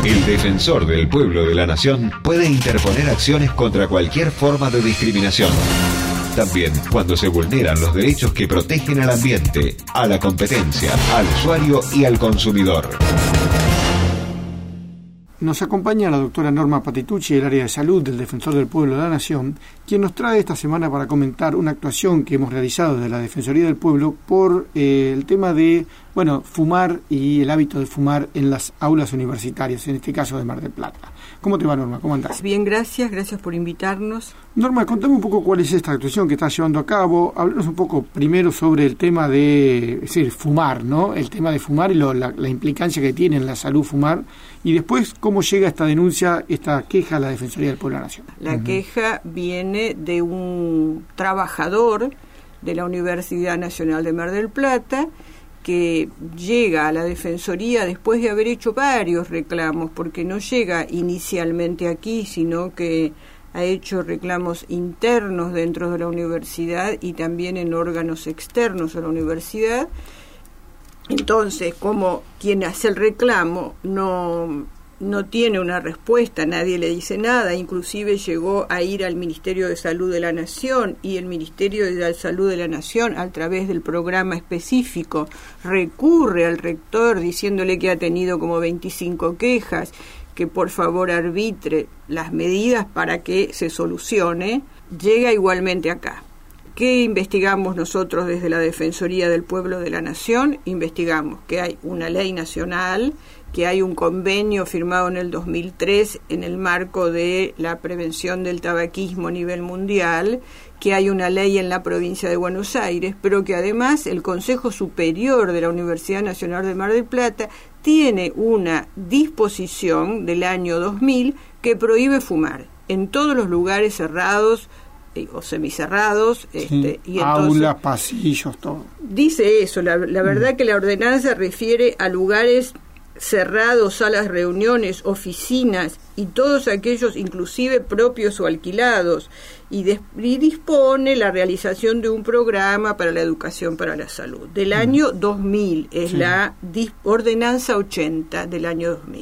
El defensor del pueblo de la nación puede interponer acciones contra cualquier forma de discriminación. También cuando se vulneran los derechos que protegen al ambiente, a la competencia, al usuario y al consumidor. Nos acompaña la doctora Norma Patitucci del área de salud del Defensor del Pueblo de la Nación, quien nos trae esta semana para comentar una actuación que hemos realizado desde la Defensoría del Pueblo por el tema de, fumar y el hábito de fumar en las aulas universitarias, en este caso de Mar del Plata. ¿Cómo te va, Norma? ¿Cómo andás? Bien, gracias por invitarnos. Norma, contame un poco cuál es esta actuación que estás llevando a cabo. Háblanos un poco primero sobre el tema de, fumar, ¿no? El tema de fumar y la implicancia que tiene en la salud fumar, y después cómo llega esta denuncia, esta queja a la Defensoría del Pueblo de la Nación. La queja viene de un trabajador de la Universidad Nacional de Mar del Plata que llega a la Defensoría después de haber hecho varios reclamos, porque no llega inicialmente aquí, sino que ha hecho reclamos internos dentro de la universidad y también en órganos externos a la universidad. Entonces, como quien hace el reclamo no tiene una respuesta, nadie le dice nada, inclusive llegó a ir al Ministerio de Salud de la Nación, y el Ministerio de Salud de la Nación, a través del programa específico, recurre al rector diciéndole que ha tenido como 25 quejas, que por favor arbitre las medidas para que se solucione. Llega igualmente acá. ¿Qué investigamos nosotros desde la Defensoría del Pueblo de la Nación? Investigamos que hay una ley nacional, que hay un convenio firmado en el 2003 en el marco de la prevención del tabaquismo a nivel mundial, que hay una ley en la provincia de Buenos Aires, pero que además el Consejo Superior de la Universidad Nacional de Mar del Plata tiene una disposición del año 2000 que prohíbe fumar en todos los lugares cerrados o semicerrados, sí, y entonces, aulas, pasillos, todo. Dice eso, la verdad que la ordenanza refiere a lugares cerrados, salas de reuniones, oficinas y todos aquellos inclusive propios o alquilados, y dispone la realización de un programa para la educación para la salud. Del año 2000, es la ordenanza 80 del año 2000.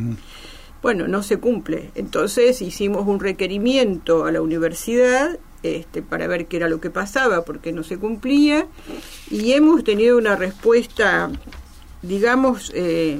Bueno, no se cumple. Entonces hicimos un requerimiento a la universidad para ver qué era lo que pasaba, porque no se cumplía, y hemos tenido una respuesta, digamos,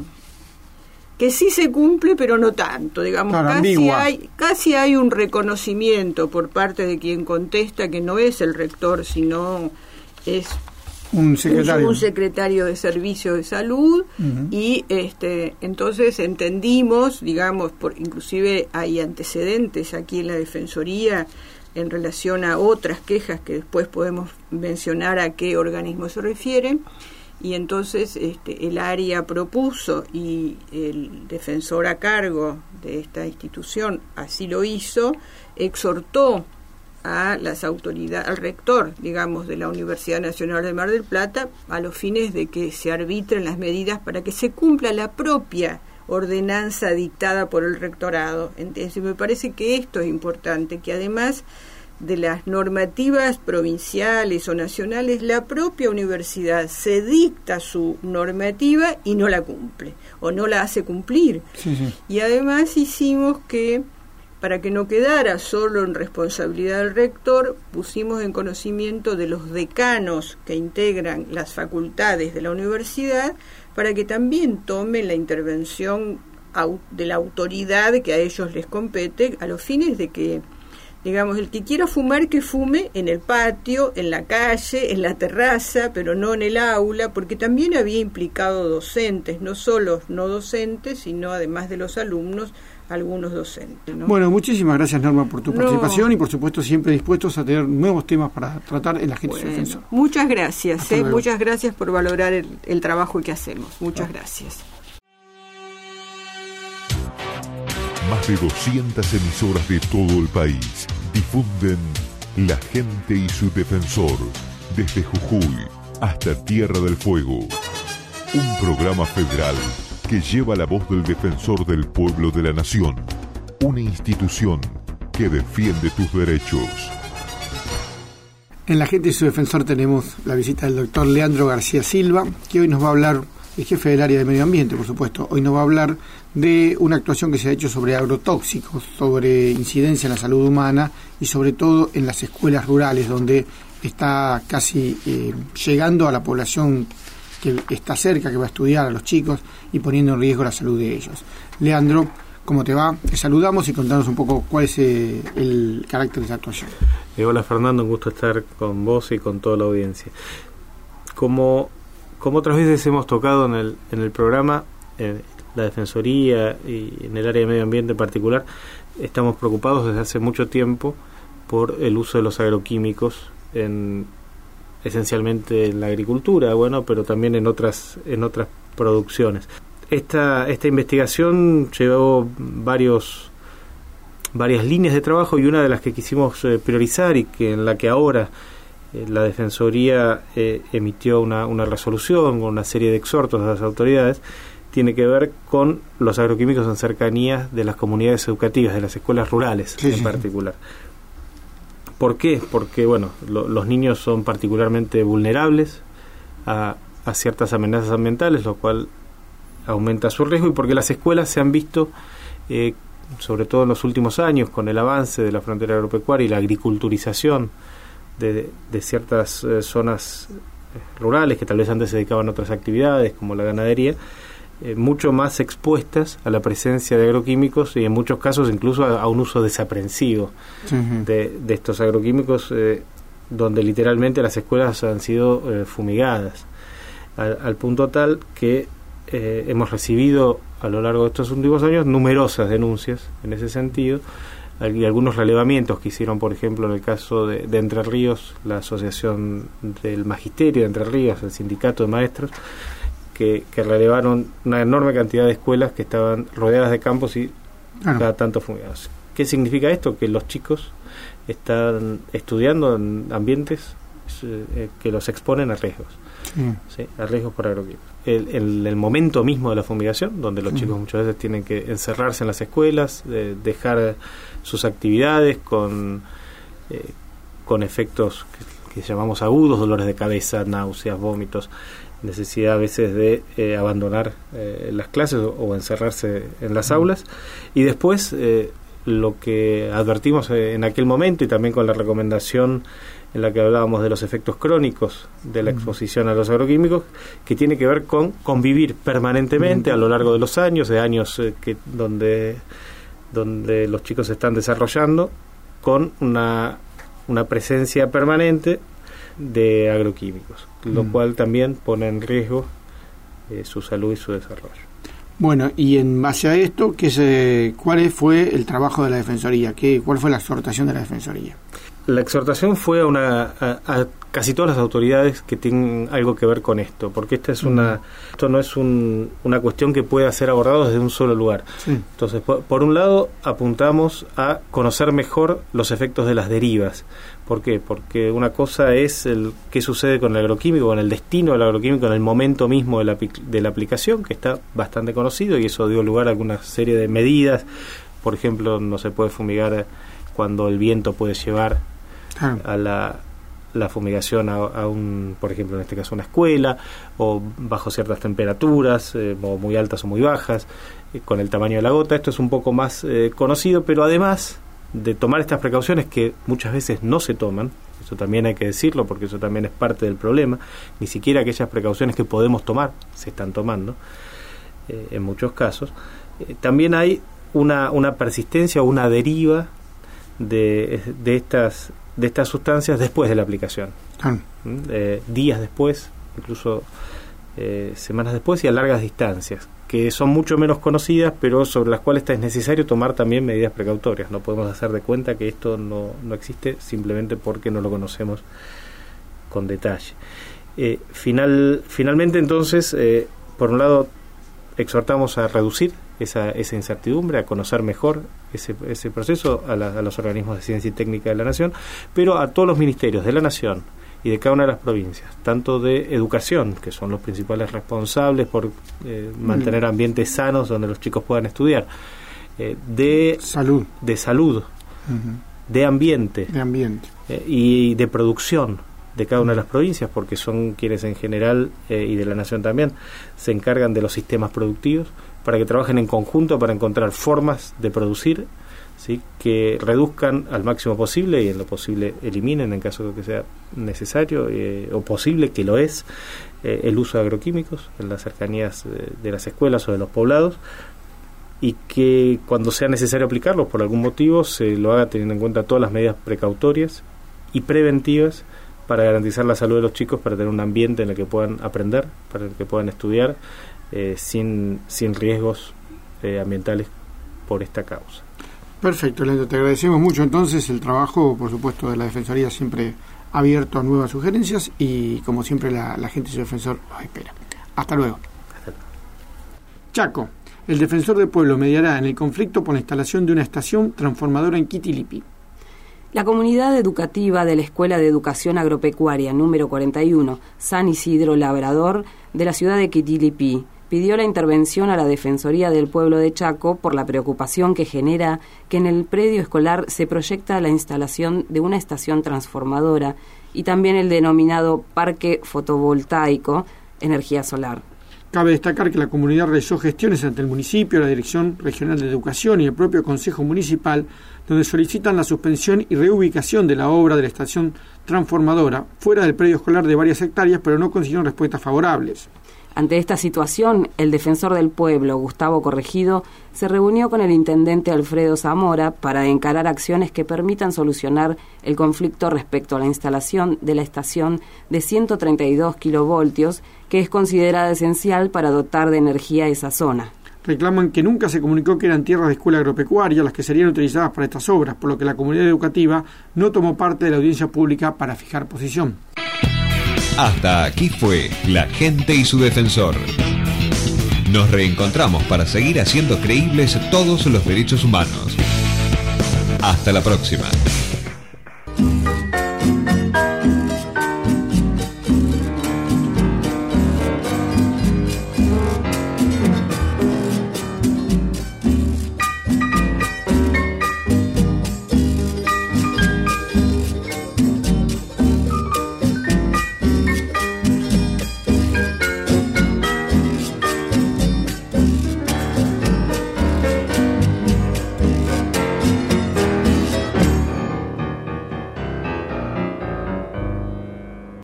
que sí se cumple, pero no tanto, digamos, claro, casi hay un reconocimiento por parte de quien contesta que no es el rector, sino es un secretario de Servicio de Salud. Y entonces entendimos, digamos, inclusive hay antecedentes aquí en la Defensoría en relación a otras quejas que después podemos mencionar a qué organismo se refieren, y entonces el área propuso, y el defensor a cargo de esta institución así lo hizo, exhortó a las autoridades, al rector, digamos, de la Universidad Nacional de Mar del Plata, a los fines de que se arbitren las medidas para que se cumpla la propia ordenanza dictada por el rectorado. Entonces me parece que esto es importante, que además de las normativas provinciales o nacionales, la propia universidad se dicta su normativa y no la cumple, o no la hace cumplir. Sí. Y además hicimos que, para que no quedara solo en responsabilidad del rector, pusimos en conocimiento de los decanos que integran las facultades de la universidad, para que también tomen la intervención de la autoridad que a ellos les compete, a los fines de que, digamos, el que quiera fumar, que fume en el patio, en la calle, en la terraza, pero no en el aula, porque también había implicado docentes, no solo no docentes, sino además de los alumnos, algunos docentes, ¿no? Bueno, muchísimas gracias, Norma, por tu participación, y por supuesto siempre dispuestos a tener nuevos temas para tratar en la Agente Defensor. Muchas gracias, muchas gracias por valorar el trabajo que hacemos. Muchas gracias. Más de 200 emisoras de todo el país difunden La Gente y su Defensor, desde Jujuy hasta Tierra del Fuego. Un programa federal que lleva la voz del Defensor del Pueblo de la Nación, una institución que defiende tus derechos. En La Gente y su Defensor tenemos la visita del doctor Leandro García Silva, que hoy nos va a hablar el jefe del área de medio ambiente, por supuesto. Hoy nos va a hablar de una actuación que se ha hecho sobre agrotóxicos, sobre incidencia en la salud humana y sobre todo en las escuelas rurales, donde está casi llegando a la población que está cerca, que va a estudiar, a los chicos, y poniendo en riesgo la salud de ellos. Leandro, ¿cómo te va? Te saludamos y contanos un poco cuál es el carácter de esta actuación. Hola Fernando, un gusto estar con vos y con toda la audiencia. Como otras veces hemos tocado en el programa, la Defensoría y en el área de medio ambiente en particular, estamos preocupados desde hace mucho tiempo por el uso de los agroquímicos esencialmente en la agricultura, pero también en otras producciones. Esta investigación llevó varias líneas de trabajo, y una de las que quisimos priorizar y en la que ahora la Defensoría emitió una resolución con una serie de exhortos a las autoridades, tiene que ver con los agroquímicos en cercanías de las comunidades educativas, de las escuelas rurales en particular. ¿Por qué? Porque los niños son particularmente vulnerables a ciertas amenazas ambientales, lo cual aumenta su riesgo, y porque las escuelas se han visto, sobre todo en los últimos años, con el avance de la frontera agropecuaria y la agriculturización de ciertas zonas rurales que tal vez antes se dedicaban a otras actividades como la ganadería, mucho más expuestas a la presencia de agroquímicos, y en muchos casos incluso a un uso desaprensivo de estos agroquímicos, donde literalmente las escuelas han sido fumigadas, al punto tal que hemos recibido a lo largo de estos últimos años numerosas denuncias en ese sentido, y algunos relevamientos que hicieron, por ejemplo, en el caso de Entre Ríos, la Asociación del Magisterio de Entre Ríos, el Sindicato de Maestros, que relevaron una enorme cantidad de escuelas que estaban rodeadas de campos y cada tanto fumigados. ¿Qué significa esto? Que los chicos están estudiando en ambientes que los exponen a riesgos, ¿sí? A riesgos por agroquímicos. El momento mismo de la fumigación, donde los chicos muchas veces tienen que encerrarse en las escuelas, dejar sus actividades con efectos que llamamos agudos, dolores de cabeza, náuseas, vómitos, necesidad a veces de abandonar las clases o encerrarse en las aulas, y después lo que advertimos en aquel momento, y también con la recomendación en la que hablábamos de los efectos crónicos de la exposición a los agroquímicos, que tiene que ver con convivir permanentemente a lo largo de los años, donde los chicos se están desarrollando con una presencia permanente de agroquímicos, lo cual también pone en riesgo su salud y su desarrollo. Bueno, y en base a esto, ¿cuál fue el trabajo de la Defensoría? ¿Cuál fue la exhortación de la Defensoría? La exhortación fue a casi todas las autoridades que tienen algo que ver con esto, porque esto no es una cuestión que pueda ser abordada desde un solo lugar. Entonces, por un lado, apuntamos a conocer mejor los efectos de las derivas. ¿Por qué? Porque una cosa es qué sucede con el agroquímico, con el destino del agroquímico en el momento mismo de la aplicación, que está bastante conocido, y eso dio lugar a alguna serie de medidas. Por ejemplo, no se puede fumigar cuando el viento puede llevar a la fumigación por ejemplo, en este caso una escuela, o bajo ciertas temperaturas, o muy altas o muy bajas, con el tamaño de la gota. Esto es un poco más conocido, pero además de tomar estas precauciones que muchas veces no se toman, eso también hay que decirlo, porque eso también es parte del problema, ni siquiera aquellas precauciones que podemos tomar se están tomando en muchos casos. También hay una persistencia o una deriva de estas sustancias después de la aplicación, días después, incluso semanas después, y a largas distancias, que son mucho menos conocidas, pero sobre las cuales es necesario tomar también medidas precautorias. No podemos hacer de cuenta que esto no existe simplemente porque no lo conocemos con detalle. Finalmente, entonces, por un lado, exhortamos a reducir esa incertidumbre, a conocer mejor ese proceso a los organismos de ciencia y técnica de la Nación, pero a todos los ministerios de la Nación y de cada una de las provincias, tanto de educación, que son los principales responsables por mantener ambientes sanos donde los chicos puedan estudiar, de salud, de ambiente, y de producción de cada una de las provincias, porque son quienes en general, y de la nación también, se encargan de los sistemas productivos, para que trabajen en conjunto para encontrar formas de producir, ¿sí?, que reduzcan al máximo posible y en lo posible eliminen, en caso de que sea necesario o posible, que lo es, el uso de agroquímicos en las cercanías de las escuelas o de los poblados, y que cuando sea necesario aplicarlos por algún motivo se lo haga teniendo en cuenta todas las medidas precautorias y preventivas para garantizar la salud de los chicos, para tener un ambiente en el que puedan aprender, para el que puedan estudiar sin riesgos ambientales por esta causa. Perfecto, Leandro, te agradecemos mucho entonces el trabajo, por supuesto, de la Defensoría, siempre abierto a nuevas sugerencias, y como siempre la gente y su defensor los espera. Hasta luego. Chaco. El defensor del pueblo mediará en el conflicto por la instalación de una estación transformadora en Quitilipi. La comunidad educativa de la Escuela de Educación Agropecuaria número 41, San Isidro Labrador, de la ciudad de Quitilipi, pidió la intervención a la Defensoría del Pueblo de Chaco por la preocupación que genera que en el predio escolar se proyecta la instalación de una estación transformadora y también el denominado Parque Fotovoltaico Energía Solar. Cabe destacar que la comunidad realizó gestiones ante el municipio, la Dirección Regional de Educación y el propio Consejo Municipal, donde solicitan la suspensión y reubicación de la obra de la estación transformadora fuera del predio escolar de varias hectáreas, pero no consiguieron respuestas favorables. Ante esta situación, el defensor del pueblo, Gustavo Corregido, se reunió con el intendente Alfredo Zamora para encarar acciones que permitan solucionar el conflicto respecto a la instalación de la estación de 132 kilovoltios, que es considerada esencial para dotar de energía esa zona. Reclaman que nunca se comunicó que eran tierras de escuela agropecuaria las que serían utilizadas para estas obras, por lo que la comunidad educativa no tomó parte de la audiencia pública para fijar posición. Hasta aquí fue La Gente y su Defensor. Nos reencontramos para seguir haciendo creíbles todos los derechos humanos. Hasta la próxima.